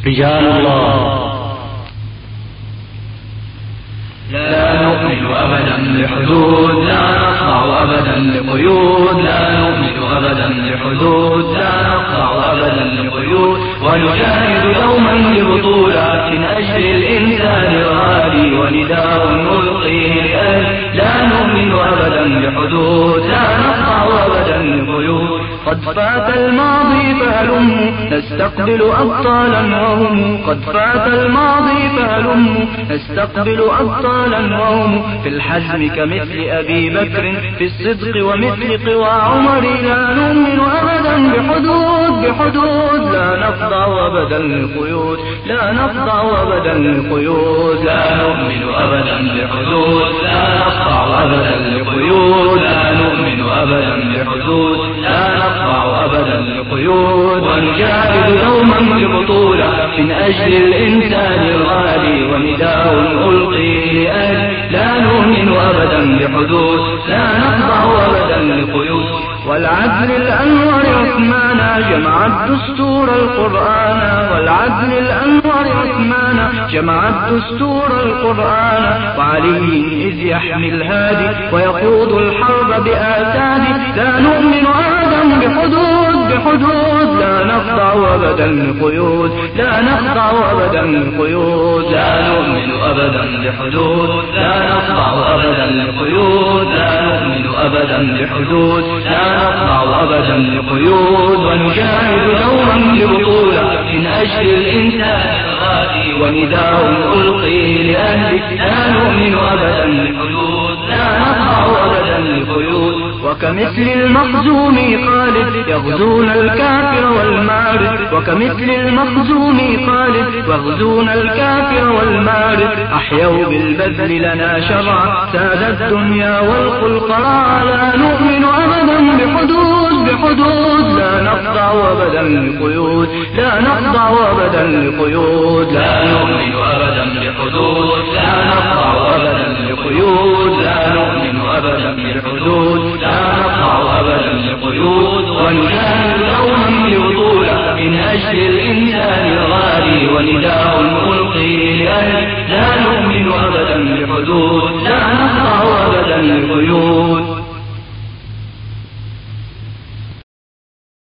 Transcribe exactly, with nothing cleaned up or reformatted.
رجال الله. لا نؤمن أبدا لحدود، لا نخضع أبدا لقيود، لا نؤمن أبدا لحدود، لا نخضع أبدا لقيود، ونجاهد دوما لبطولات من أجل الإنسان الغالي، ونداء نلقيه لأهل. لا نؤمن أبدا لحدود، لا نخضع أبدا لقيود. قد فات الماضي فهلم نستقبل أبطالا وهم، قد فات الماضي فهلم نستقبل أبطالا وهم، في الحزم كمثل أبي بكر، في الصدق ومثل قوى عمر. لا نؤمن أبدا بحدود، بحدود لا نخضع أبدا لقيود، لا نخضع أبدا لقيود. لا نؤمن أبدا بحدود، لا نخضع أبدا لقيود، لا نؤمن أبدا بحدود، لا نخضع أبدا لقيود، ونجاهد دوما ببطولة من أجل الإنسان الغالي، ونداء ألقي لأهل. لا نؤمن أبدا بحدود، لا نخضع أبدا لقيود. والعدل الأنور عثمان جمع الدستور القرآن، والعدل الأنور عثمان جمع الدستور القرآن، وعلي إذ يحمي الهادي ويقود الحرب بآساد. لا نؤمن أبدا بحدود، بحدود لا نخضع أبدا لقيود، لا نخضع أبدا لقيود. لا نؤمن أبدا بحدود، لا نخضع أبدا لقيود، لا نؤمن أبدا بحدود، لا نخضع أبدا لقيود، ونجاهد دوما لبطولة من أجل الإنسان الغالي، ونداء ألقي لأهله. لا نؤمن أبدا لحدود، لا نخضع أبدا لقيود. وكمثل المخزوم خالد يغزون الكافر والمارد، وكمثل المخزوم خالد يغزون الكافر والمارد، أحيوا بالبذل لنا شرعا ساد الدنيا والقلقرا. لا نؤمن أبدا بحدود، بحدود لا نخضع أبدا لقيود، لا نخضع أبدا لقيود. لا نؤمن أبدا بحدود، لا نخضع أبدا لقيود، لا نؤمن أبدا بحدود، لا نخضع أبدا لقيود، ونجاهد دوما لبطولة من أجل الإنسان الغالي، ونداء